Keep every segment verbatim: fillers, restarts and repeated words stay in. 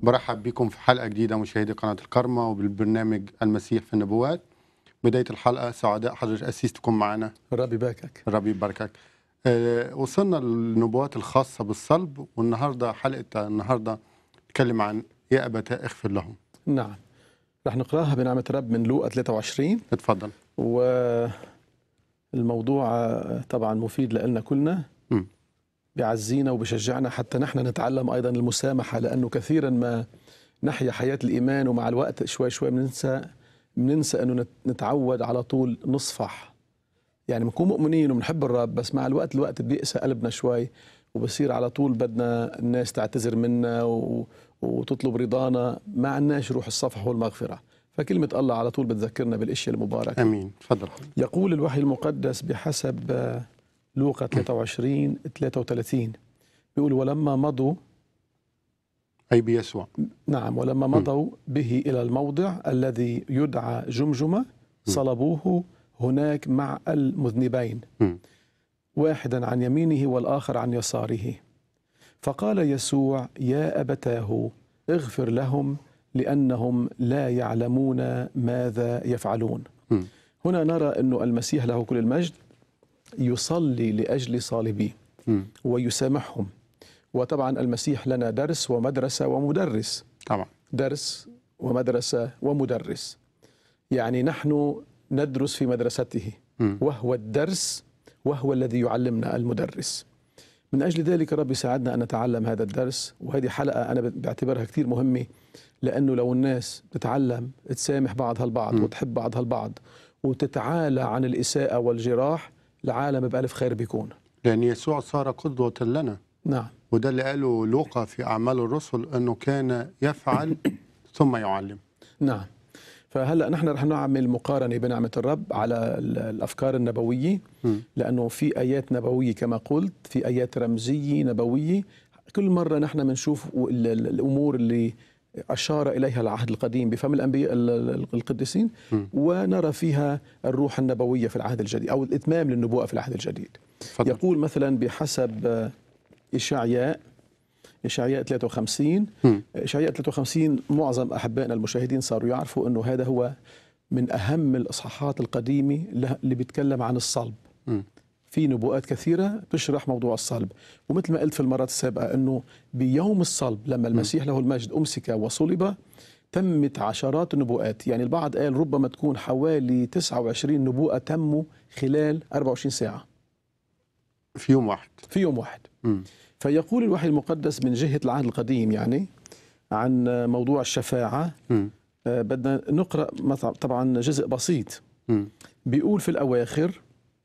برحب بكم في حلقة جديدة مشاهدي قناة الكرمة وبالبرنامج المسيح في النبوات. بداية الحلقة سعداء حضرتك أسيس تكون معنا. ربي يباركك. ربي يباركك. أه وصلنا للنبوات الخاصة بالصلب، والنهاردة حلقة النهاردة نتكلم عن يا أبتاه اغفر لهم. نعم، رح نقراها بنعمة رب من لوقا ثلاثة وعشرين. اتفضل. والموضوع طبعا مفيد لنا كلنا، م. بيعزينا وبيشجعنا حتى نحن نتعلم أيضا المسامحة، لأنه كثيرا ما نحيا حياة الإيمان ومع الوقت شوي شوي بننسى بننسى أنه نتعود على طول نصفح. يعني بنكون مؤمنين وبنحب الرب، بس مع الوقت الوقت بيقسى قلبنا شوي وبصير على طول بدنا الناس تعتذر منا و... وتطلب رضانا، ما عندناش روح الصفح والمغفرة. فكلمة الله على طول بتذكرنا بالاشياء المباركة. امين. تفضل. يقول الوحي المقدس بحسب لوقا ثلاثة وعشرين ثلاثة وثلاثين، بيقول ولما مضوا أي بيسوع. نعم، ولما مضوا به إلى الموضع الذي يدعى جمجمة صلبوه هناك مع المذنبين، واحدا عن يمينه والآخر عن يساره. فقال يسوع يا أبتاه اغفر لهم لأنهم لا يعلمون ماذا يفعلون. م. هنا نرى أن المسيح له كل المجد يصلي لأجل صالبيه ويسامحهم. وطبعا المسيح لنا درس ومدرسة ومدرس. طبعا درس ومدرسة ومدرس، يعني نحن ندرس في مدرسته م. وهو الدرس وهو الذي يعلمنا المدرس. من أجل ذلك رب يساعدنا أن نتعلم هذا الدرس، وهذه حلقة أنا بعتبرها كثير مهمة، لأنه لو الناس تتعلم تسامح بعضها البعض م. وتحب بعضها البعض وتتعالى عن الإساءة والجراح، العالم بألف خير بيكون. لأن يسوع صار قدوة لنا. نعم، وده اللي قاله لوقا في أعمال الرسل، أنه كان يفعل ثم يعلم. نعم. فهلأ نحن رح نعمل مقارنة بنعمة الرب على الأفكار النبوية، لأنه في آيات نبوية كما قلت، في آيات رمزية نبوية. كل مرة نحن بنشوف الأمور اللي أشار إليها العهد القديم بفم الأنبياء القديسين، ونرى فيها الروح النبوية في العهد الجديد أو الإتمام للنبوءة في العهد الجديد. فضل. يقول مثلا بحسب إشعياء إشعياء ثلاثة وخمسين م. إشعياء ثلاثة وخمسين معظم أحبائنا المشاهدين صاروا يعرفوا أنه هذا هو من أهم الإصحاحات القديمة اللي بيتكلم عن الصلب. م. في نبوءات كثيرة تشرح موضوع الصلب، ومثل ما قلت في المرات السابقة أنه بيوم الصلب لما المسيح له المجد أمسك وصلب تمت عشرات النبوءات. يعني البعض قال ربما تكون حوالي تسعة وعشرين نبوءة تموا خلال أربعة وعشرين ساعة في يوم واحد في يوم واحد م. فيقول الوحي المقدس من جهة العهد القديم يعني عن موضوع الشفاعة. م. آه بدنا نقرأ طبعا جزء بسيط. م. بيقول في الأواخر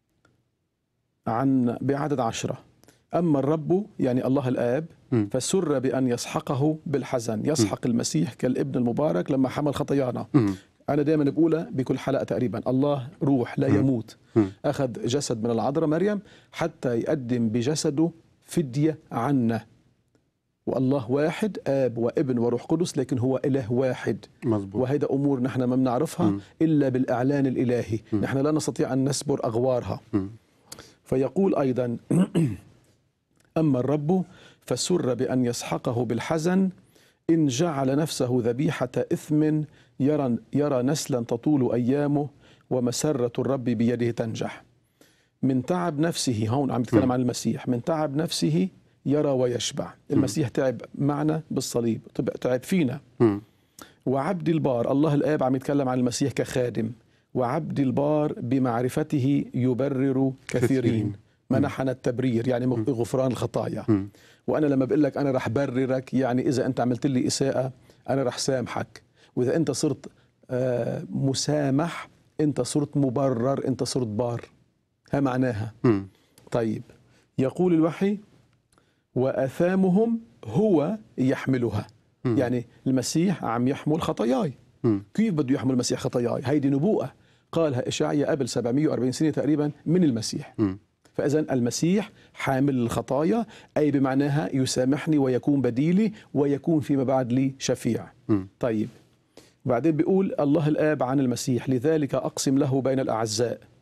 عن بعدد عشرة: أما الرب يعني الله الآب م. فسر بأن يسحقه بالحزن. يسحق م. المسيح كالابن المبارك لما حمل خطايانا. م. أنا دائما بقولها بكل حلقة تقريبا، الله روح لا يموت، م. أخذ جسد من العذراء مريم حتى يقدم بجسده فدية عنا. والله واحد، آب وابن وروح قدس، لكن هو إله واحد. مزبوط. وهذا أمور نحن ما بنعرفها م. إلا بالإعلان الإلهي. م. نحن لا نستطيع أن نسبر أغوارها. م. فيقول أيضا أما الرب فسر بأن يسحقه بالحزن إن جعل نفسه ذبيحة إثم يرى, يرى نسلا تطول أيامه ومسرة الرب بيده تنجح. من تعب نفسه، هون عم يتكلم عن المسيح، من تعب نفسه يرى ويشبع. المسيح تعب معنا بالصليب، تعب فينا. وعبد البار، الله الآب عم يتكلم عن المسيح كخادم، وعبد البار بمعرفته يبرر كثيرين. منحنا التبرير يعني غفران الخطايا. وأنا لما بقول لك أنا رح بررك، يعني إذا أنت عملت لي إساءة أنا رح سامحك، وإذا أنت صرت مسامح أنت صرت مبرر، أنت صرت بار. ها معناها. م. طيب يقول الوحي وآثامهم هو يحملها. م. يعني المسيح عم يحمل خطاياي. م. كيف بده يحمل المسيح خطاياي؟ هيدي نبوءة قالها إشعياء قبل سبعمائة وأربعين سنة تقريبا من المسيح. م. فإذا المسيح حامل الخطايا، أي بمعناها يسامحني ويكون بديلي ويكون فيما بعد لي شفيع. م. طيب بعدين بيقول الله الآب عن المسيح لذلك أقسم له بين الأعزاء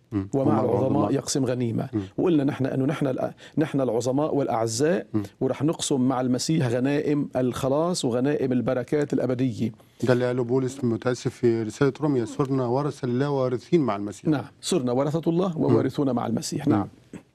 ومع العظماء يقسم غنيمة. وقلنا نحن أنه نحن نحن العظماء والأعزاء، ورح نقسم مع المسيح غنائم الخلاص وغنائم البركات الأبدية. ده اللي قاله بولس متأسف في رسالة روميا، صرنا ورثة لله وارثين مع المسيح. نعم، صرنا ورثة الله ووارثون مع المسيح. نعم.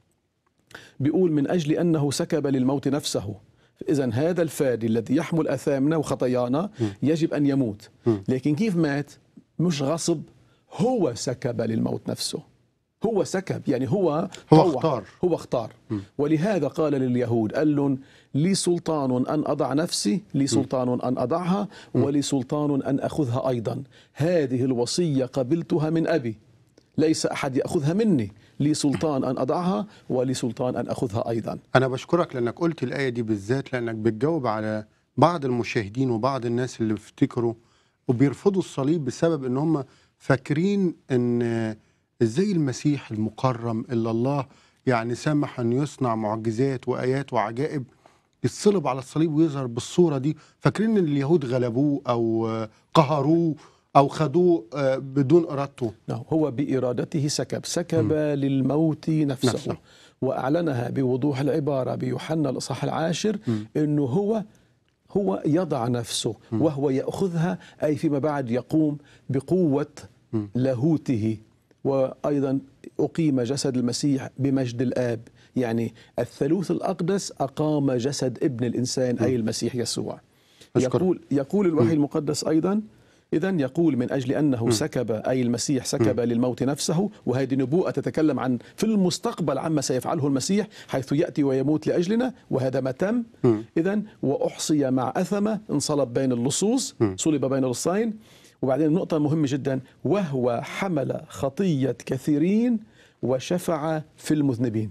بيقول من أجل أنه سكب للموت نفسه، إذن هذا الفادي الذي يحمل أثامنا وخطايانا يجب أن يموت. لكن كيف مات؟ مش غصب، هو سكب للموت نفسه. هو سكب يعني هو هو اختار هو اختار ولهذا قال لليهود، قال لهم لي سلطان أن أضع نفسي، لي سلطان أن أضعها، ولي سلطان أن أخذها أيضا. هذه الوصية قبلتها من أبي، ليس أحد يأخذها مني، لي سلطان أن أضعها ولي سلطان أن أخذها أيضا. أنا بشكرك لأنك قلت الآية دي بالذات، لأنك بتجاوب على بعض المشاهدين وبعض الناس اللي بيفتكروا وبيرفضوا الصليب بسبب أن هم فاكرين أن إزاي المسيح المكرم اللي الله يعني سمح أن يصنع معجزات وآيات وعجائب يتصلب على الصليب ويظهر بالصورة دي، فاكرين أن اليهود غلبوه أو قهروه أو خدوه بدون إرادته. هو بإرادته سكب، سكب م. للموت نفسه, نفسه وأعلنها بوضوح العبارة بيوحنا الإصحاح العاشر أنه هو هو يضع نفسه م. وهو يأخذها، أي فيما بعد يقوم بقوة م. لاهوته. وأيضا أقيم جسد المسيح بمجد الآب، يعني الثالوث الأقدس أقام جسد ابن الإنسان م. أي المسيح يسوع. يقول, يقول الوحي المقدس أيضا، إذن يقول من أجل أنه م. سكب، أي المسيح سكب م. للموت نفسه، وهذه نبوءة تتكلم عن في المستقبل عما سيفعله المسيح حيث يأتي ويموت لأجلنا، وهذا ما تم. إذن وأحصي مع أثمة، انصلب بين اللصوص، صلب بين اللصين. وبعدين نقطة مهمة جدا، وهو حمل خطية كثيرين وشفع في المذنبين.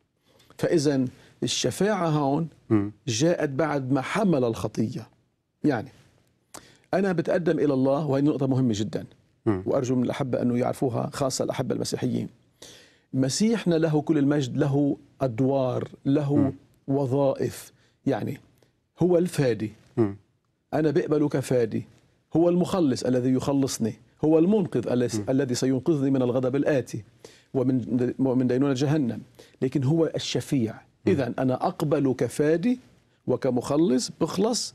فإذن الشفاعة هون جاءت بعد ما حمل الخطية. يعني أنا بتقدم إلى الله، وهي نقطة مهمة جدا وأرجو من الأحبة أنه يعرفوها، خاصة الأحبة المسيحيين. مسيحنا له كل المجد، له أدوار، له وظائف. يعني هو الفادي، أنا بقبله كفادي. هو المخلص الذي يخلصني، هو المنقذ الذي سينقذني من الغضب الآتي ومن ومن دينونة جهنم. لكن هو الشفيع. إذن أنا أقبل كفادي وكمخلص، بخلص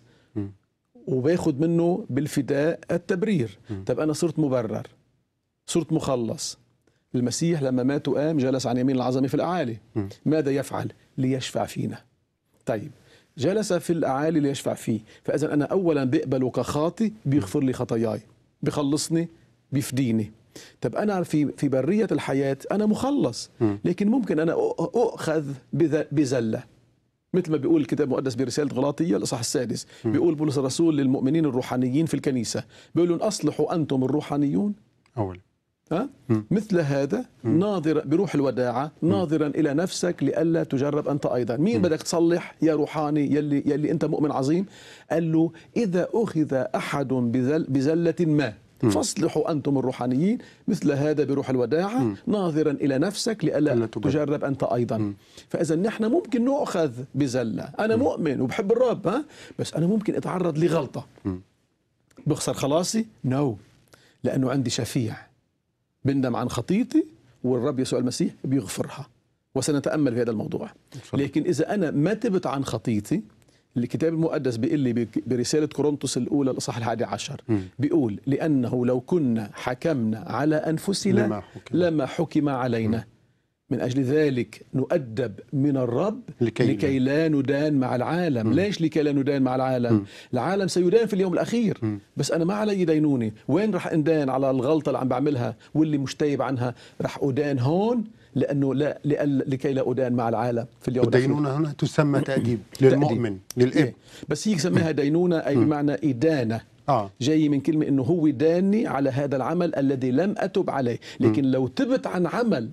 وباخد منه بالفداء التبرير. طب أنا صرت مبرر، صرت مخلص. المسيح لما مات وقام جلس عن يمين العظمة في الأعالي. ماذا يفعل؟ ليشفع فينا. طيب جلس في الأعالي ليشفع فيه، فإذا أنا أولا بقبله كخاطي، بيغفر لي خطاياي، بيخلصني، بيفديني. طب أنا في في برية الحياة أنا مخلص، لكن ممكن أنا أؤخذ بزلة، مثل ما بيقول الكتاب المقدس برسالة غلاطية الإصحاح السادس. بيقول بولس الرسول للمؤمنين الروحانيين في الكنيسة، بيقول لهم أصلحوا أنتم الروحانيون أول أه؟ مثل هذا ناظرا بروح الوداعة، ناظرا إلى نفسك لئلا تجرب أنت أيضا. مين بدك تصلح يا روحاني يلي, يلي أنت مؤمن عظيم؟ قال له إذا أخذ أحد بزل بزلة ما فاصلحوا أنتم الروحانيين مثل هذا بروح الوداعة، م. ناظرا إلى نفسك لئلا تجرب أنت أيضا. م. فإذا نحن ممكن نأخذ بزلة. أنا م. مؤمن وبحب الرب، ها؟ بس أنا ممكن أتعرض لغلطة، م. بخسر خلاصي؟ نو no. لأنه عندي شفيع بندم عن خطيتي، والرب يسوع المسيح بيغفرها، وسنتأمل في هذا الموضوع. لكن إذا أنا ما تبت عن خطيتي، الكتاب المقدس بيقول لي برسالة كورنثوس الأولى الإصحاح الحادي عشر، بيقول لأنه لو كنا حكمنا على أنفسنا لما حكم, لما حكم علينا. م. من أجل ذلك نؤدب من الرب لكي, لكي لا ندان مع العالم. م. ليش لكي لا ندان مع العالم؟ م. العالم سيدان في اليوم الأخير، م. بس أنا ما علي دينوني. وين رح أندان على الغلطة اللي عم بعملها واللي مشتيب عنها؟ رح أدان هون، لأنه لا لكي لا أدان مع العالم في اليوم الأخير. الدينونة هنا تسمى تأديب للمؤمن للإب، بس هي سميها دينونة أي بمعنى إدانة. آه. جاي من كلمة إنه هو داني على هذا العمل الذي لم أتب عليه. لكن م. لو تبت عن عمل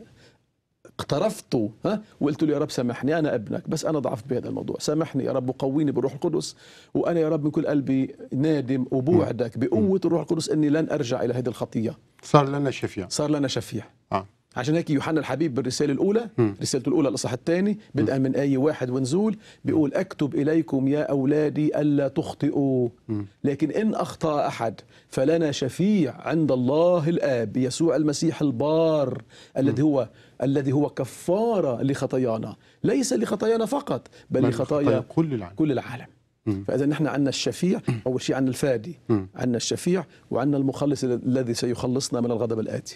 اقترفته، ها، وقلت له يا رب سامحني، أنا ابنك بس أنا ضعفت بهذا الموضوع، سامحني يا رب وقويني بالروح القدس، وأنا يا رب من كل قلبي نادم وبوعدك بقوة الروح القدس أني لن أرجع إلى هذه الخطية. صار لنا شفيع، صار لنا شفيع. آه. عشان هيك يوحنا الحبيب بالرسالة الأولى، م. رسالته الأولى الإصحاح الثاني بدءا من آية واحد ونزول بيقول أكتب إليكم يا أولادي ألا تخطئوا، م. لكن إن أخطأ أحد فلنا شفيع عند الله الآب يسوع المسيح البار الذي هو الذي هو كفارة لخطايانا، ليس لخطايانا فقط بل بل لخطايا خطايا كل العالم. كل العالم. م. فإذا نحن عندنا الشفيع، أول شيء عندنا الفادي، م. عندنا الشفيع وعندنا المخلص الذي سيخلصنا من الغضب الآتي.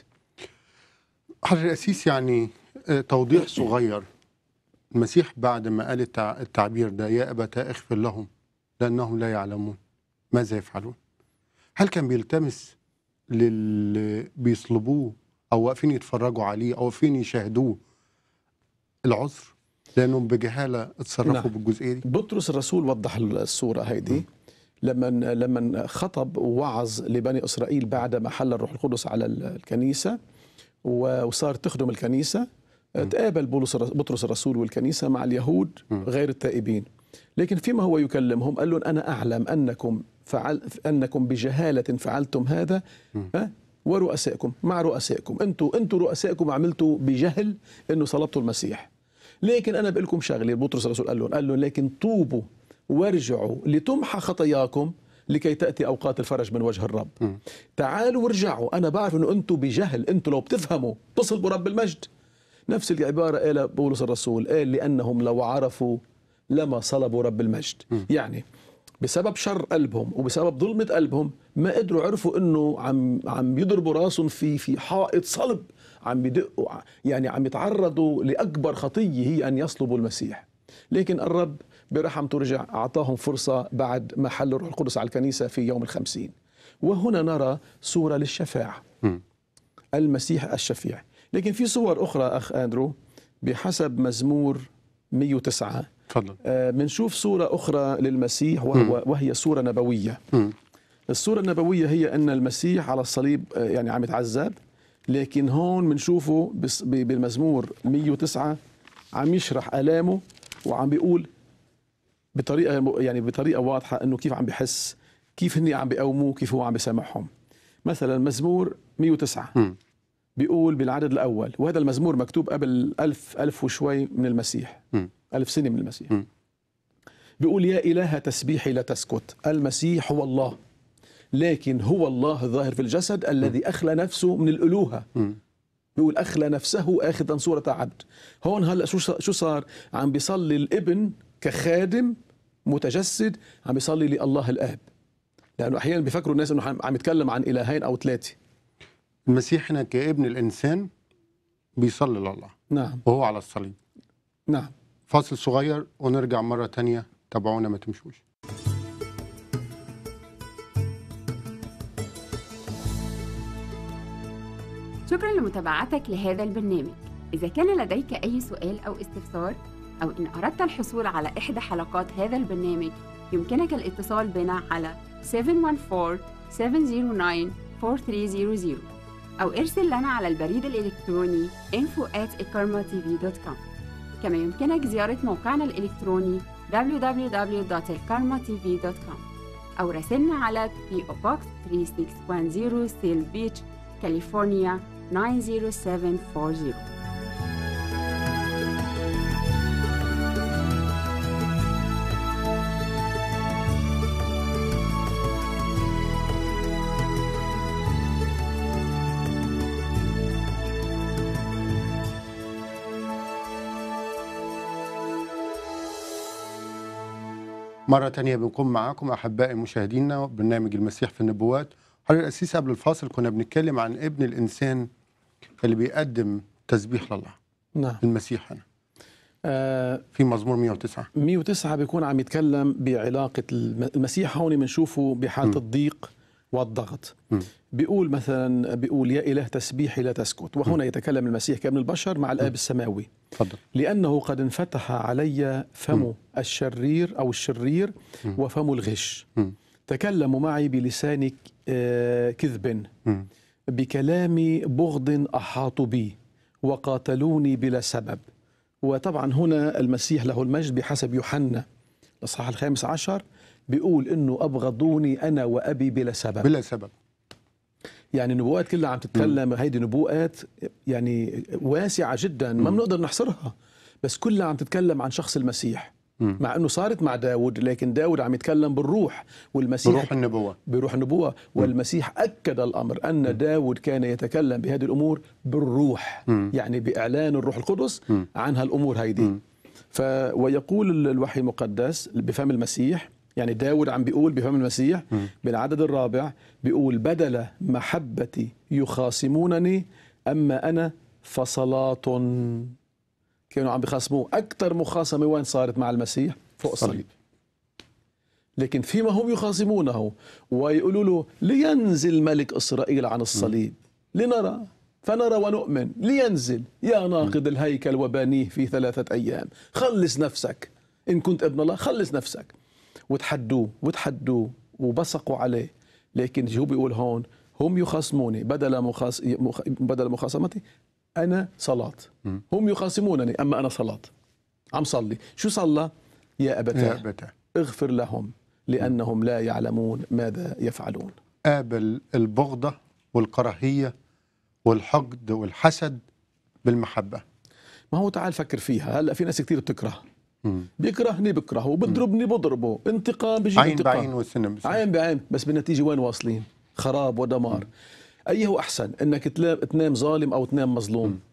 حضرة القسيس، يعني آه، توضيح صغير. المسيح بعد ما قال التع- التعبير ده، يا أبتاه اغفر لهم لأنهم لا يعلمون ماذا يفعلون، هل كان بيلتمس للي بيصلبوه أو واقفين يتفرجوا عليه أو واقفين يشاهدوه العذر لأنهم بجهالة اتصرفوا نعم. بالجزئية دي؟ بطرس الرسول وضح الصورة هيدي لما لما خطب ووعظ لبني إسرائيل بعد ما حل الروح القدس على الكنيسة وصار تخدم الكنيسة. تقابل بطرس الرسول والكنيسة مع اليهود غير التائبين، لكن فيما هو يكلمهم قال لهم أنا أعلم أنكم فعل أنكم بجهالة فعلتم هذا ها ورؤسائكم مع رؤسائكم، أنتم أنتم رؤسائكم عملتوا بجهل إنه صلبتوا المسيح، لكن أنا بقول لكم شغلة. بطرس الرسول قال لهم قال لهم لكن توبوا وارجعوا لتمحى خطاياكم لكي تأتي أوقات الفرج من وجه الرب. م. تعالوا وارجعوا، أنا بعرف أنه أنتم بجهل، أنتم لو بتفهموا تصلبوا رب المجد. نفس العبارة قال بولس الرسول، قال لأنهم لو عرفوا لما صلبوا رب المجد. م. يعني بسبب شر قلبهم وبسبب ظلمة قلبهم ما قدروا عرفوا أنه عم عم يضربوا راسهم في في حائط صلب، عم يدقوا، يعني عم يتعرضوا لأكبر خطية هي أن يصلبوا المسيح. لكن الرب برحمته رجع أعطاهم فرصة بعد ما حل الروح القدس على الكنيسة في يوم الخمسين. وهنا نرى صورة للشفاعة، م. المسيح الشفيع. لكن في صور أخرى أخ أندرو بحسب مزمور مئة وتسعة تفضل. آه بنشوف صورة أخرى للمسيح وهو وهي صورة نبوية. م. الصورة النبوية هي أن المسيح على الصليب آه يعني عم يتعذب، لكن هون بنشوفه بالمزمور مئة وتسعة عم يشرح آلامه وعم بيقول بطريقة يعني بطريقة واضحة أنه كيف عم بيحس، كيف هني عم بيقوموه، كيف هو عم بيسامحهم. مثلا مزمور مئة وتسعة م. بيقول بالعدد الأول، وهذا المزمور مكتوب قبل ألف ألف وشوي من المسيح، م. ألف سنة من المسيح. م. بيقول يا إله تسبيحي لا تسكت. المسيح هو الله، لكن هو الله الظاهر في الجسد الذي م. أخلى نفسه من الألوهة. م. بيقول أخلى نفسه آخذا صورة عبد. هون هلأ شو شو صار؟ عم بيصلي الابن كخادم متجسد، عم بيصلي لله الآب، لأنه أحيانا بيفكروا الناس أنه عم يتكلم عن إلهين أو ثلاثة. المسيح هنا كابن الإنسان بيصلي لله، نعم، وهو على الصليب. نعم. فاصل صغير ونرجع مرة تانية، تابعونا ما تمشوش. شكرا لمتابعتك لهذا البرنامج. إذا كان لديك أي سؤال أو استفسار أو إن أردت الحصول على إحدى حلقات هذا البرنامج، يمكنك الاتصال بنا على سبعة واحد أربعة سبعة صفر تسعة أربعة ثلاثة صفر صفر أو ارسل لنا على البريد الإلكتروني info at ikarma t v dot com. كما يمكنك زيارة موقعنا الإلكتروني دبليو دبليو دبليو دوت ikarma t v dot com أو راسلنا على بي أو Box ثلاثة ستة واحد صفر سيل بيتش، كاليفورنيا تسعة صفر سبعة أربعة صفر. مرة تانية بنكون معاكم أحبائي مشاهدينا برنامج المسيح في النبوات. حضرتك القسيس قبل الفاصل كنا بنتكلم عن ابن الإنسان اللي بيقدم تسبيح لله. نعم. المسيح هنا آه في مزمور مئة وتسعة مئة وتسعة بيكون عم يتكلم بعلاقة المسيح. هون بنشوفه بحالة م. الضيق والضغط. م. بيقول مثلا بيقول يا إله تسبيحي لا تسكت، وهنا م. يتكلم المسيح كابن البشر مع الآب م. السماوي. فضل. لأنه قد انفتح علي فم م. الشرير أو الشرير م. وفم الغش. م. تكلموا معي بلسان آه كذب، م. بكلام بغض أحاطوا بي وقاتلوني بلا سبب. وطبعا هنا المسيح له المجد بحسب يوحنا الإصحاح الخامس عشر بيقول إنه أبغضوني أنا وأبي بلا سبب. بلا سبب. يعني النبوءات كلها عم تتكلم، هيدي نبوءات يعني واسعة جدا ما بنقدر نحصرها، بس كلها عم تتكلم عن شخص المسيح. مم. مع انه صارت مع داود، لكن داود عم يتكلم بالروح، والمسيح بروح النبوة بروح النبوة والمسيح أكد الأمر أن داود كان يتكلم بهذه الأمور بالروح. مم. يعني بإعلان الروح القدس مم. عن هالأمور هيدي. ف ويقول الوحي المقدس بفم المسيح، يعني داود عم بيقول بفم المسيح مم. بالعدد الرابع بيقول: بدل محبتي يخاصمونني، أما أنا فصلاة. كانوا عم بيخاصموه. أكثر مخاصمة وين صارت مع المسيح؟ فوق الصليب. لكن فيما هم يخاصمونه ويقولوا له: لينزل ملك إسرائيل عن الصليب لنرى فنرى ونؤمن، لينزل يا ناقض الهيكل وبانيه في ثلاثة أيام، خلص نفسك إن كنت ابن الله، خلص نفسك. وتحدوه وتحدوه وبصقوا عليه، لكن شو بيقول هون؟ هم يخاصموني بدل مخاص... مخ... بدل مخاصمتي أنا صلاة. هم يخاصمونني أما أنا صلاة. عم صلي. شو صلى؟ يا أبتاه اغفر لهم لأنهم لا يعلمون ماذا يفعلون. قابل البغضة والكراهية والحقد والحسد بالمحبة. ما هو تعال فكر فيها. هلأ في ناس كتير بتكره، بيكرهني بكرهه، وبضربني بضربه، انتقام بيجي عين انتقام، بعين والسنة بسنة، عين بعين، بس بالنتيجة وين واصلين؟ خراب ودمار. م. أيه هو أحسن؟ إنك تنام ظالم أو تنام مظلوم؟ م.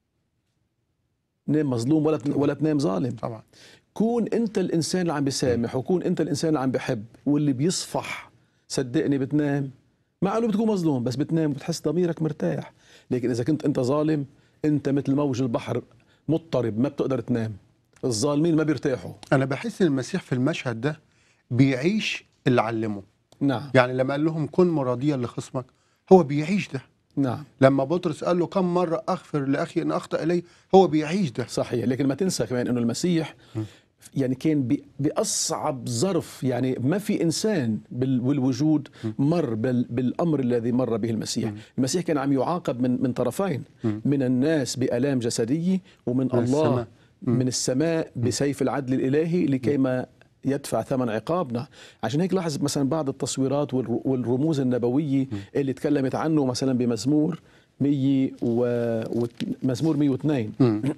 نام مظلوم ولا ولا تنام ظالم. طبعا. كون أنت الإنسان اللي عم بيسامح، وكون أنت الإنسان اللي عم بحب واللي بيصفح، صدقني بتنام، مع إنه بتكون مظلوم بس بتنام وبتحس ضميرك مرتاح. لكن إذا كنت أنت ظالم، أنت مثل موج البحر مضطرب، ما بتقدر تنام. الظالمين ما بيرتاحوا. أنا بحس إن المسيح في المشهد ده بيعيش اللي علمه. نعم. يعني لما قال لهم كن مرضيا لخصمك، هو بيعيش ده. نعم. لما بطرس قال له كم مرة أغفر لأخي إن أخطأ إلي، هو بيعيش ده. صحيح. لكن ما تنسى كمان إنه المسيح م. يعني كان بأصعب ظرف، يعني ما في إنسان بالوجود مر بالأمر الذي مر به المسيح. المسيح كان عم يعاقب من من طرفين، من الناس بآلام جسدية، ومن من الله السماء. من السماء بسيف العدل الإلهي لكيما يدفع ثمن عقابنا. عشان هيك لاحظ مثلا بعض التصويرات والرموز النبوية اللي تكلمت عنه مثلا بمزمور مية ومزمور مية واثنين.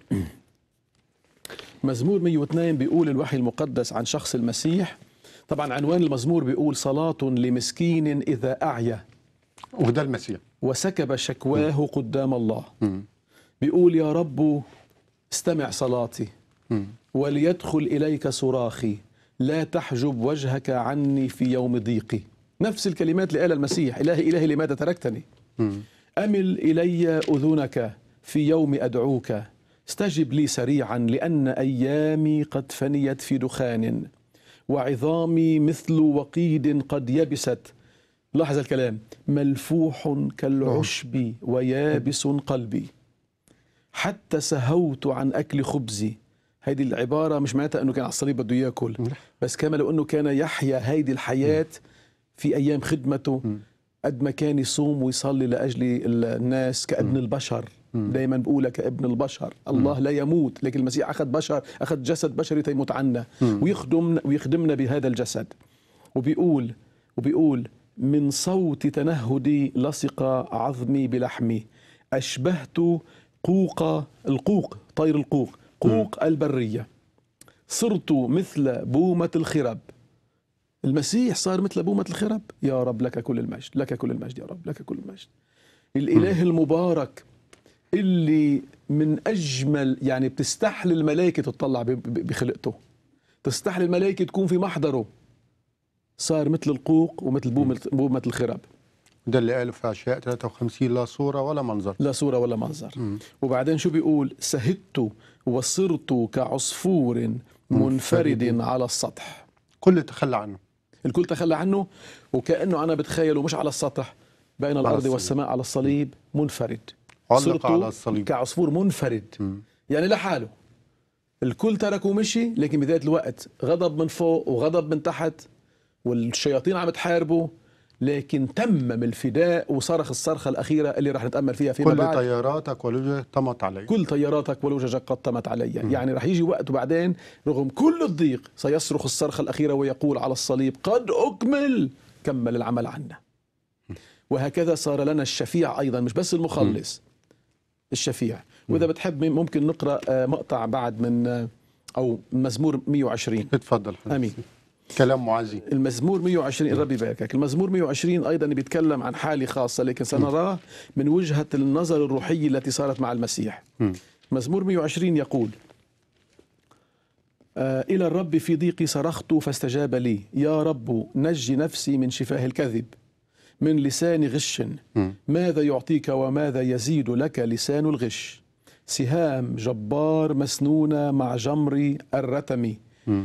مزمور مية واثنين بيقول الوحي المقدس عن شخص المسيح. طبعا عنوان المزمور بيقول: صلاة لمسكين إذا أعيا، وده المسيح، وسكب شكواه قدام الله. بيقول: يا رب استمع صلاتي وليدخل إليك صراخي، لا تحجب وجهك عني في يوم ضيقي. نفس الكلمات اللي قالها المسيح: إلهي إلهي لماذا تركتني؟ أمل إلي أذنك في يوم أدعوك، استجب لي سريعا لأن أيامي قد فنيت في دخان، وعظامي مثل وقيد قد يبست. لاحظ الكلام: ملفوح كالعشب ويابس قلبي، حتى سهوت عن أكل خبزي. هيدي العبارة مش معناتها أنه كان على الصليب بده يأكل، بس كما لو أنه كان يحيا هيدي الحياة في أيام خدمته، قد ما كان يصوم ويصلي لأجل الناس كابن البشر. دايما بقولها كابن البشر. الله لا يموت، لكن المسيح أخذ بشر، أخذ جسد بشري تيموت عنا ويخدمنا ويخدمنا بهذا الجسد. وبيقول وبيقول من صوت تنهدي لصق عظمي بلحمي، أشبهت قوق القوق طير القوق قوق البرية، صرت مثل بومة الخرب. المسيح صار مثل بومة الخرب. يا رب لك كل المجد، لك كل المجد يا رب، لك كل المجد. الإله المبارك اللي من أجمل، يعني بتستحلي الملائكة تطلع بخلقته، تستحلي الملائكة تكون في محضره، صار مثل القوق ومثل بومة الخرب. ده اللي قاله في أشعياء ثلاثة وخمسين: لا صورة ولا منظر. لا صورة ولا منظر. م. وبعدين شو بيقول؟ سهدت وصرت كعصفور منفرد, منفرد على السطح. كل تخلى عنه، الكل تخلى عنه، وكأنه أنا بتخيله مش على السطح، بين الأرض والسماء على الصليب منفرد. علق على الصليب كعصفور منفرد. م. يعني لحاله. الكل تركه ومشي، لكن بذات الوقت غضب من فوق وغضب من تحت، والشياطين عم تحاربه، لكن تمم الفداء وصرخ الصرخة الأخيرة اللي راح نتأمل فيها فيما كل بعد. كل طياراتك ولججك طمت علي. كل طياراتك ولججك قد طمت علي. م. يعني راح يجي وقت وبعدين رغم كل الضيق سيصرخ الصرخة الأخيرة ويقول على الصليب: قد أكمل، كمل العمل عنا. وهكذا صار لنا الشفيع أيضا، مش بس المخلص، الشفيع. وإذا بتحب ممكن نقرأ مقطع بعد من أو مزمور مئة وعشرين. اتفضل. آمين. كلام معزي. المزمور مئة وعشرين، ربي يباركك. المزمور مئة وعشرين أيضا بيتكلم عن حالة خاصة، لكن سنراه من وجهة النظر الروحية التي صارت مع المسيح. مزمور مئة وعشرين يقول: آه إلى الرب في ضيقي صرخت فاستجاب لي، يا رب نج نفسي من شفاه الكذب، من لسان غش. ماذا يعطيك وماذا يزيد لك لسان الغش؟ سهام جبار مسنونة مع جمر الرتم.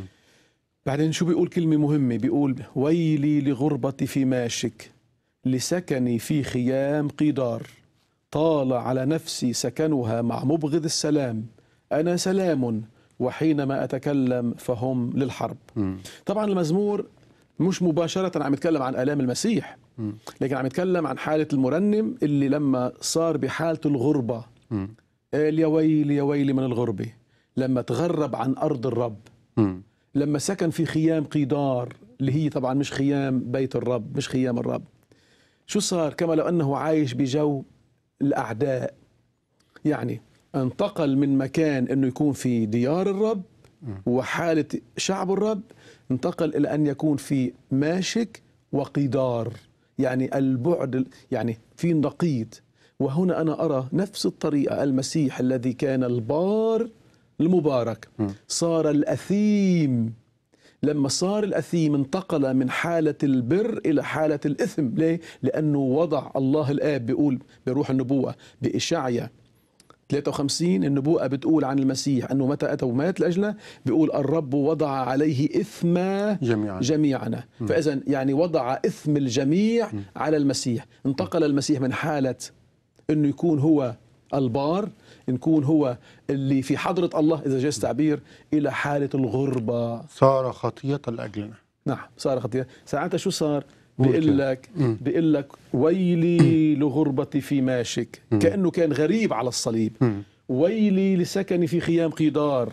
بعدين شو بيقول؟ كلمة مهمة، بيقول: ويلي لغربتي في ماشك، لسكني في خيام قيدار، طال على نفسي سكنها مع مبغض السلام، أنا سلام وحينما أتكلم فهم للحرب. م. طبعا المزمور مش مباشرة عم يتكلم عن آلام المسيح، م. لكن عم يتكلم عن حالة المرنم اللي لما صار بحالة الغربة م. قال: يا ويلي يا ويلي من الغربة، لما تغرب عن أرض الرب، م. لما سكن في خيام قيدار، اللي هي طبعا مش خيام بيت الرب، مش خيام الرب. شو صار؟ كما لو أنه عايش بجو الأعداء، يعني انتقل من مكان أنه يكون في ديار الرب وحالة شعب الرب، انتقل إلى أن يكون في ماشك وقيدار، يعني البعد، يعني في نقيض. وهنا أنا أرى نفس الطريقة، المسيح الذي كان البار المبارك صار الأثيم. لما صار الأثيم انتقل من حالة البر إلى حالة الإثم. ليه؟ لأنه وضع الله الآب، بيقول بروح النبوة بإشعيا ثلاثة وخمسين، النبوءة بتقول عن المسيح أنه متى أتى ومات لأجله، بيقول: الرب وضع عليه إثم جميعنا, جميعنا. فإذا يعني وضع إثم الجميع م. على المسيح. انتقل المسيح من حالة أنه يكون هو البار، نكون هو اللي في حضرة الله إذا جاز تعبير، إلى حالة الغربة. صار خطية لأجلنا. نعم، صار خطية. ساعتها شو صار؟ بيقول لك بيقول لك ويلي لغربتي في ماشك، كأنه كان غريب على الصليب. ويلي لسكني في خيام قيدار،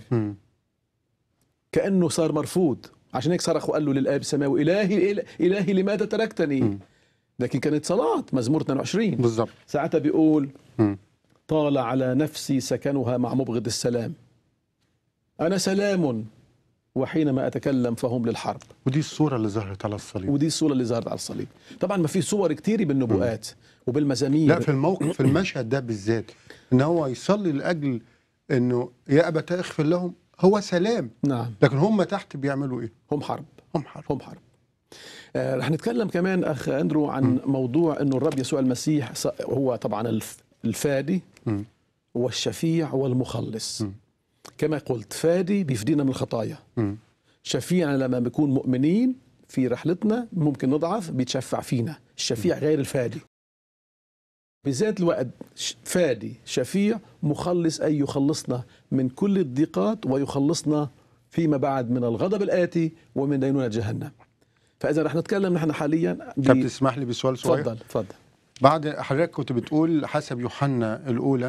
كأنه صار مرفوض. عشان هيك صرخ وقال له للآب السماوي: إلهي إلهي لماذا تركتني؟ لكن كانت صلاة، مزمور اثنين وعشرين بالضبط. ساعتها بيقول: طال على نفسي سكنها مع مبغض السلام، أنا سلام وحينما أتكلم فهم للحرب. ودي الصورة اللي ظهرت على الصليب. ودي الصورة اللي ظهرت على الصليب. طبعا ما في صور كتير بالنبوءات وبالمزامير. لا، في الموقف في المشهد ده بالذات، إن هو يصلي لأجل إنه يا أبتاه اغفر لهم، هو سلام. نعم. لكن هم تحت بيعملوا إيه؟ هم حرب. هم حرب. هم حرب. آه رح نتكلم كمان أخ أندرو عن م. موضوع إنه الرب يسوع المسيح هو طبعا الفادي م. والشفيع والمخلص. م. كما قلت، فادي بيفدينا من الخطايا، م. شفيعنا لما بيكون مؤمنين في رحلتنا ممكن نضعف بيتشفع فينا. الشفيع غير الفادي. بذات الوقت فادي شفيع مخلص، أي يخلصنا من كل الضيقات ويخلصنا فيما بعد من الغضب الآتي ومن دينونة جهنم. فإذا رح نتكلم نحن حاليا ب... طب تسمح لي بسؤال صغير؟ تفضل تفضل. بعد حضرتك كنت بتقول حسب يوحنا الأولى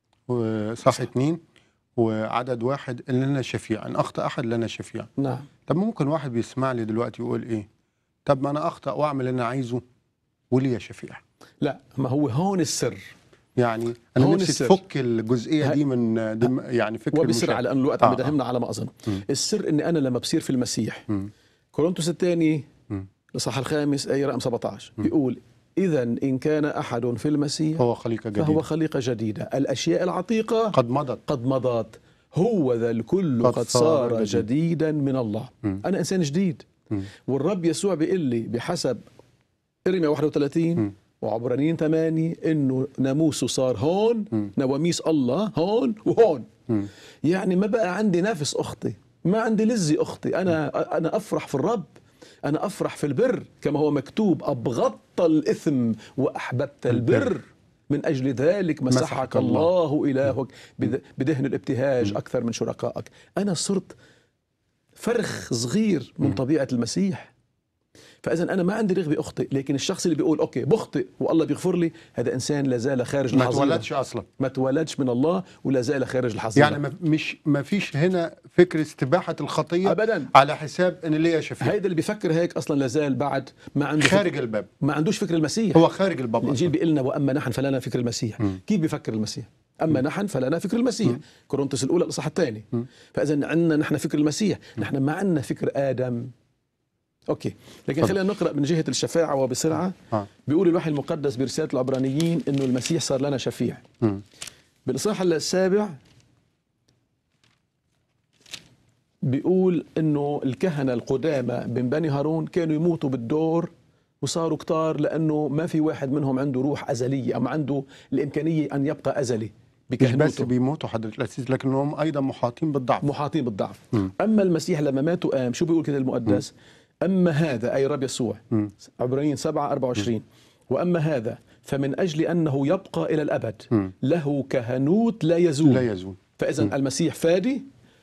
صح اتنين وعدد واحد إن لنا شفيع، إن أخطأ أحد لنا شفيع. نعم. طب ممكن واحد بيسمع لي دلوقتي يقول إيه؟ طب ما أنا أخطأ وأعمل اللي أنا عايزه ولي شفيع. لا، ما هو هون السر. يعني أنا نفسي تفك الجزئية دي من دم يعني فكر وبسرعة لأن الوقت عم يداهمنا على ما أظن. السر إني أنا لما بصير في المسيح، كورنثوس الثاني الإصحاح الخامس آية رقم سبعة عشر بيقول: إذا إن كان أحد في المسيح هو خليقة جديدة، فهو خليقة جديدة، الأشياء العتيقة قد مضت قد مضت هو ذا الكل قد, قد صار جديد. جديدا من الله. م. أنا إنسان جديد. م. والرب يسوع بيقول لي بحسب إرميا واحد وثلاثين م. وعبرانيين ثمانية إنه ناموسه صار هون، م. نواميس الله هون وهون. م. يعني ما بقى عندي نفس أختي، ما عندي لذة أختي. أنا م. أنا أفرح في الرب، أنا أفرح في البر، كما هو مكتوب: أبغضت الإثم وأحببت البر، من أجل ذلك مسحك الله إلهك بدهن الابتهاج أكثر من شركائك. أنا صرت فرخ صغير من طبيعة المسيح. فاذا انا ما عندي رغبه اخطئ، لكن الشخص اللي بيقول اوكي بخطئ والله بيغفر لي، هذا انسان لا زال خارج ما الحظيره، تولدش اصلا، ما تولدش من الله ولا زال خارج الحظيره. يعني ما مش ما فيش هنا فكر استباحه الخطيه ابدا على حساب ان ليا شفيع. هيدا اللي بيفكر هيك اصلا لا زال بعد ما عنده خارج فكر، الباب، ما عندوش فكر المسيح. هو خارج الباب. الانجيل بيقول لنا واما نحن فلنا فكر المسيح. م. كيف بيفكر المسيح؟ اما نحن فلنا فكر المسيح. م. كورنثوس الاولى الاصحاح الثاني. فاذا عندنا نحن فكر المسيح، نحن ما عندنا فكر ادم. اوكي، لكن خلينا نقرا من جهه الشفاعه وبسرعه. آه. بيقول الوحي المقدس برساله العبرانيين انه المسيح صار لنا شفيع. م. بالاصحاح السابع بيقول انه الكهنه القدامى من بني هارون كانوا يموتوا بالدور وصاروا كتار، لانه ما في واحد منهم عنده روح ازليه او عنده الامكانيه ان يبقى ازلي بكهنوته. مش بس بيموتوا حضرة الأسيس، لكنهم أيضا محاطين بالضعف. محاطين بالضعف. م. أما المسيح لما مات وقام، شو بيقول كده المقدس؟ م. أما هذا أي رب يسوع، عبرانيين سبعة أربعة وعشرين، وأما هذا فمن أجل أنه يبقى إلى الأبد م. له كهنوت لا يزول. لا يزول. فإذا م. المسيح فادي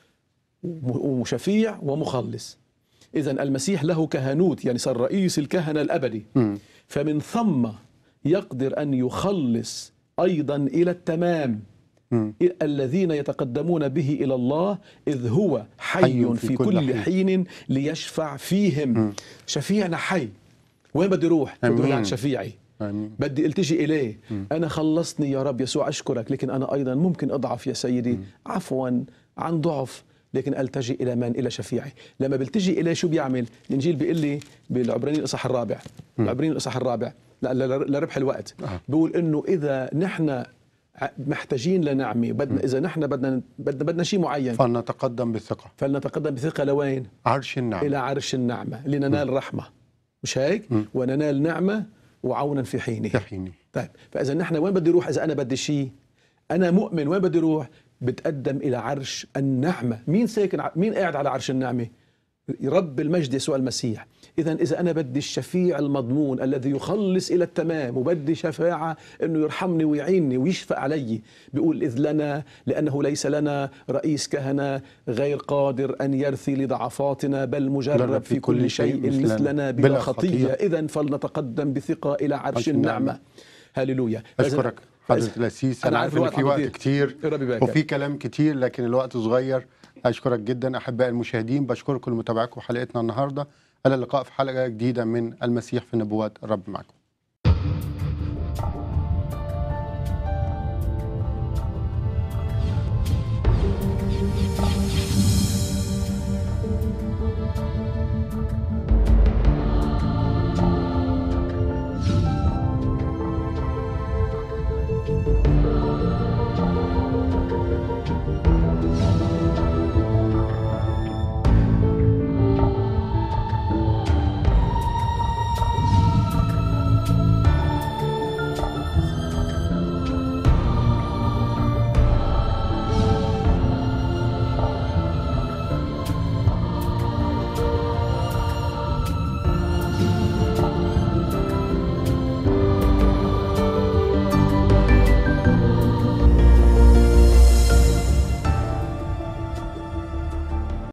وشفيع ومخلص. إذا المسيح له كهنوت، يعني صار رئيس الكهنة الأبدي. م. فمن ثم يقدر أن يخلص أيضا إلى التمام م. الذين يتقدمون به إلى الله، إذ هو حي, حي في, في كل حين, حين ليشفع فيهم. م. شفيعنا حي. وين بدي أروح؟ بدي أروح عند شفيعي. أمين. بدي التجي إليه. م. أنا خلصني يا رب يسوع أشكرك، لكن أنا أيضا ممكن أضعف يا سيدي. م. عفوا عن ضعف، لكن التجي الى من؟ الى شفيعي. لما بلتجي اليه شو بيعمل؟ الانجيل بيقول لي بالعبرانيين الاصحاح الرابع، العبرانيين الاصحاح الرابع لربح الوقت، أه. بيقول انه اذا نحن محتاجين لنعمه، بدنا اذا نحن بدنا بدنا بدنا شيء معين، فلنتقدم بثقه. فلنتقدم بثقه لوين؟ عرش النعمه. الى عرش النعمه لننال رحمه، مش هيك؟ م. وننال نعمه وعونا في حينه. في حينه. طيب، فاذا نحن وين بدي اروح؟ اذا انا بدي شيء، انا مؤمن، وين بدي اروح؟ بتقدم إلى عرش النعمة. مين ساكن ع... مين قاعد على عرش النعمة؟ رب المجد يسوع المسيح. إذا إذا أنا بدي الشفيع المضمون الذي يخلص إلى التمام، وبدي شفاعة إنه يرحمني ويعيني ويشفع علي، بيقول إذ لنا لأنه ليس لنا رئيس كهنة غير قادر أن يرثي لضعفاتنا، بل مجرب في كل شيء مثلنا بلا خطية. إذا فلنتقدم بثقة إلى عرش النعمة. هللويا. أشكرك حضرة الأسيس. أنا, أنا عارف إن في وقت كتير وفي كلام كتير، لكن الوقت صغير. أشكرك جدا أحباء المشاهدين، بشكركم لمتابعتكم حلقتنا النهاردة. إلى اللقاء في حلقة جديدة من المسيح في النبوات. الرب معكم.